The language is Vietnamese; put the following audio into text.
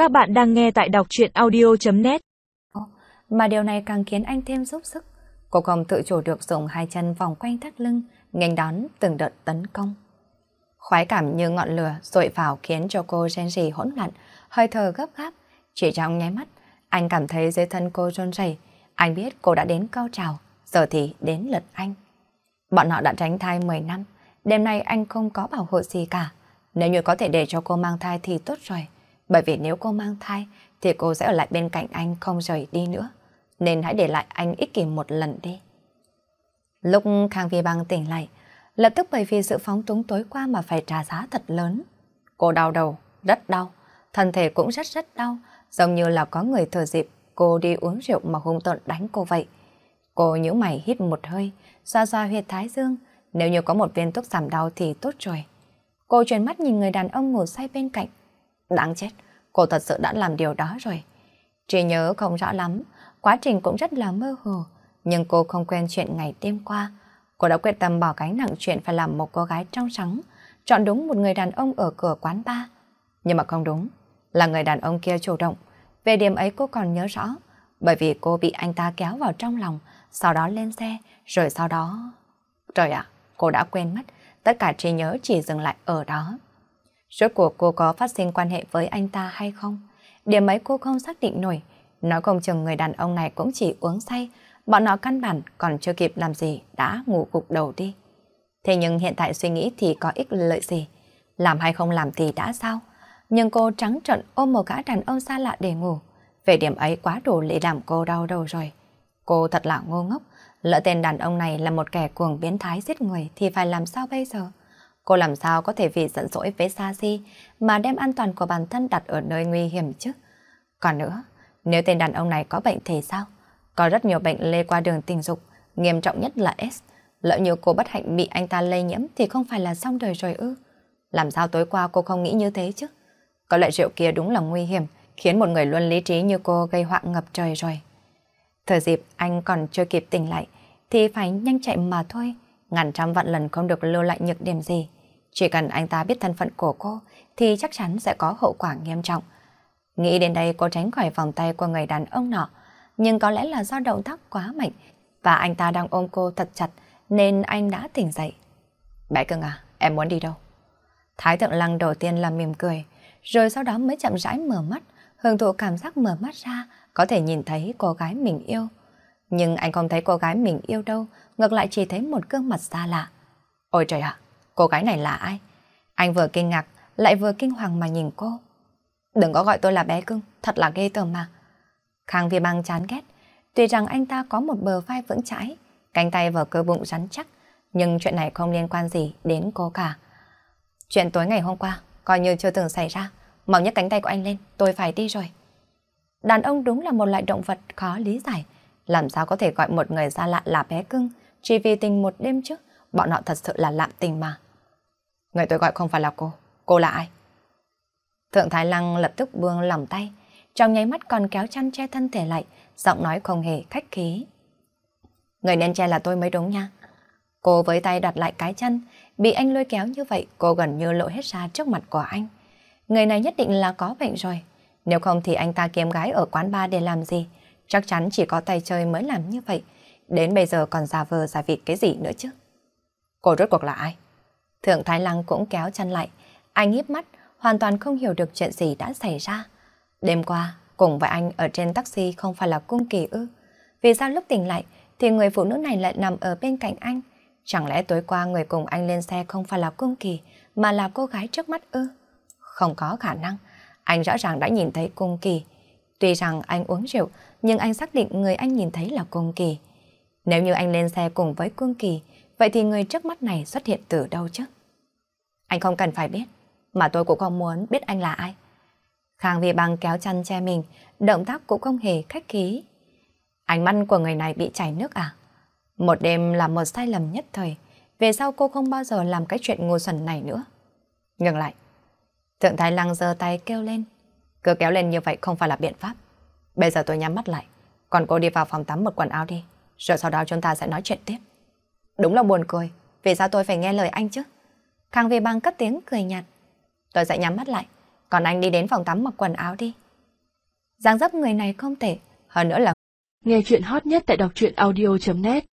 Các bạn đang nghe tại đọc truyện audio.net. Mà điều này càng khiến anh thêm giúp sức. Cô không tự chủ được dùng hai chân vòng quanh thắt lưng, nghênh đón từng đợt tấn công. Khoái cảm như ngọn lửa dội vào khiến cho cô rên rỉ hỗn loạn, hơi thở gấp gáp. Chỉ trong nháy mắt, anh cảm thấy dưới thân cô run rẩy. Anh biết cô đã đến cao trào, giờ thì đến lượt anh. Bọn họ đã tránh thai 10 năm, đêm nay anh không có bảo hộ gì cả. Nếu như có thể để cho cô mang thai thì tốt rồi. Bởi vì nếu cô mang thai thì cô sẽ ở lại bên cạnh anh không rời đi nữa. Nên hãy để lại anh ích kỷ một lần đi. Lúc Khang Vi Bang tỉnh lại, lập tức bởi vì sự phóng túng tối qua mà phải trả giá thật lớn. Cô đau đầu, rất đau. Thân thể cũng rất đau, giống như là có người thừa dịp cô đi uống rượu mà hung tợn đánh cô vậy. Cô nhíu mày hít một hơi, xoa xoa huyệt thái dương. Nếu như có một viên thuốc giảm đau thì tốt rồi. Cô chuyển mắt nhìn người đàn ông ngủ say bên cạnh. Đáng chết, cô thật sự đã làm điều đó rồi. Trí nhớ không rõ lắm, quá trình cũng rất là mơ hồ, nhưng cô không quên chuyện ngày đêm qua. Cô đã quyết tâm bỏ gánh nặng chuyện phải làm một cô gái trong trắng, chọn đúng một người đàn ông ở cửa quán bar. Nhưng mà không đúng, là người đàn ông kia chủ động. Về điểm ấy cô còn nhớ rõ, bởi vì cô bị anh ta kéo vào trong lòng, sau đó lên xe, rồi sau đó... Trời ạ, cô đã quên mất, tất cả trí nhớ chỉ dừng lại ở đó. Rốt cuộc cô có phát sinh quan hệ với anh ta hay không? Điểm ấy cô không xác định nổi. Nói không chừng người đàn ông này cũng chỉ uống say. Bọn nó căn bản còn chưa kịp làm gì đã ngủ gục đầu đi. Thế nhưng hiện tại suy nghĩ thì có ích lợi gì? Làm hay không làm thì đã sao? Nhưng cô trắng trợn ôm một gã đàn ông xa lạ để ngủ. Về điểm ấy quá đủ để làm cô đau đầu rồi. Cô thật là ngu ngốc. Lỡ tên đàn ông này là một kẻ cuồng biến thái giết người thì phải làm sao bây giờ? Cô làm sao có thể vì giận dỗi với Sa Di mà đem an toàn của bản thân đặt ở nơi nguy hiểm chứ? Còn nữa, nếu tên đàn ông này có bệnh thì sao? Có rất nhiều bệnh lây qua đường tình dục, nghiêm trọng nhất là S. Lỡ như cô bất hạnh bị anh ta lây nhiễm thì không phải là xong đời rồi ư? Làm sao tối qua cô không nghĩ như thế chứ? Có loại rượu kia đúng là nguy hiểm, khiến một người luôn lý trí như cô gây họa ngập trời rồi. Thời dịp anh còn chưa kịp tỉnh lại thì phải nhanh chạy mà thôi. Ngàn trăm vạn lần không được lưu lại nhược điểm gì. Chỉ cần anh ta biết thân phận của cô thì chắc chắn sẽ có hậu quả nghiêm trọng. Nghĩ đến đây cô tránh khỏi vòng tay của người đàn ông nọ. Nhưng có lẽ là do động tác quá mạnh và anh ta đang ôm cô thật chặt nên anh đã tỉnh dậy. Bé cưng à, em muốn đi đâu? Thái Thượng Lăng đầu tiên là mỉm cười, rồi sau đó mới chậm rãi mở mắt, hưởng thụ cảm giác mở mắt ra có thể nhìn thấy cô gái mình yêu. Nhưng anh không thấy cô gái mình yêu đâu, ngược lại chỉ thấy một gương mặt xa lạ. Ôi trời ạ, cô gái này là ai? Anh vừa kinh ngạc, lại vừa kinh hoàng mà nhìn cô. Đừng có gọi tôi là bé cưng, thật là ghê tởm mà. Khang Vi Bang chán ghét, tuy rằng anh ta có một bờ vai vững chãi, cánh tay vào cơ bụng rắn chắc, nhưng chuyện này không liên quan gì đến cô cả. Chuyện tối ngày hôm qua, coi như chưa từng xảy ra, mau nhấc cánh tay của anh lên, tôi phải đi rồi. Đàn ông đúng là một loại động vật khó lý giải, làm sao có thể gọi một người xa lạ là bé cưng, chỉ vì tình một đêm trước, bọn họ thật sự là lạm tình mà. Người tôi gọi không phải là cô là ai? Thượng Thái Lăng lập tức buông lỏng tay, trong nháy mắt còn kéo chăn che thân thể lại, giọng nói không hề khách khí. Người nên che là tôi mới đúng nha. Cô với tay đặt lại cái chăn, bị anh lôi kéo như vậy cô gần như lộ hết ra trước mặt của anh. Người này nhất định là có bệnh rồi, nếu không thì anh ta kiếm gái ở quán bar để làm gì? Chắc chắn chỉ có tay chơi mới làm như vậy, đến bây giờ còn giả vờ giả vịt cái gì nữa chứ. Cô rốt cuộc là ai? Thượng Thái Lăng cũng kéo chân lại, anh híp mắt, hoàn toàn không hiểu được chuyện gì đã xảy ra. Đêm qua, cùng với anh ở trên taxi không phải là Cung Kỳ ư? Vì sao lúc tỉnh lại thì người phụ nữ này lại nằm ở bên cạnh anh? Chẳng lẽ tối qua người cùng anh lên xe không phải là Cung Kỳ mà là cô gái trước mắt ư? Không có khả năng, anh rõ ràng đã nhìn thấy Cung Kỳ. Tuy rằng anh uống rượu, nhưng anh xác định người anh nhìn thấy là Cung Kỳ. Nếu như anh lên xe cùng với Cung Kỳ, vậy thì người trước mắt này xuất hiện từ đâu chứ? Anh không cần phải biết, mà tôi cũng không muốn biết anh là ai. Khang Vi Bang kéo chăn che mình, động tác cũng không hề khách khí. Ánh mắt của người này bị chảy nước à? Một đêm là một sai lầm nhất thời, về sau cô không bao giờ làm cái chuyện ngu xuẩn này nữa. Ngừng lại. Thượng Thái Lăng giơ tay kêu lên. Cứ kéo lên như vậy không phải là biện pháp. Bây giờ tôi nhắm mắt lại, còn cô đi vào phòng tắm mặc quần áo đi, rồi sau đó chúng ta sẽ nói chuyện tiếp. Đúng là buồn cười, vì sao tôi phải nghe lời anh chứ? Khang Vi Bang cất tiếng cười nhạt. Tôi sẽ nhắm mắt lại, còn anh đi đến phòng tắm mặc quần áo đi, dáng dấp người này không tệ, hơn nữa là Nghe chuyện hot nhất tại đọc truyện audio.net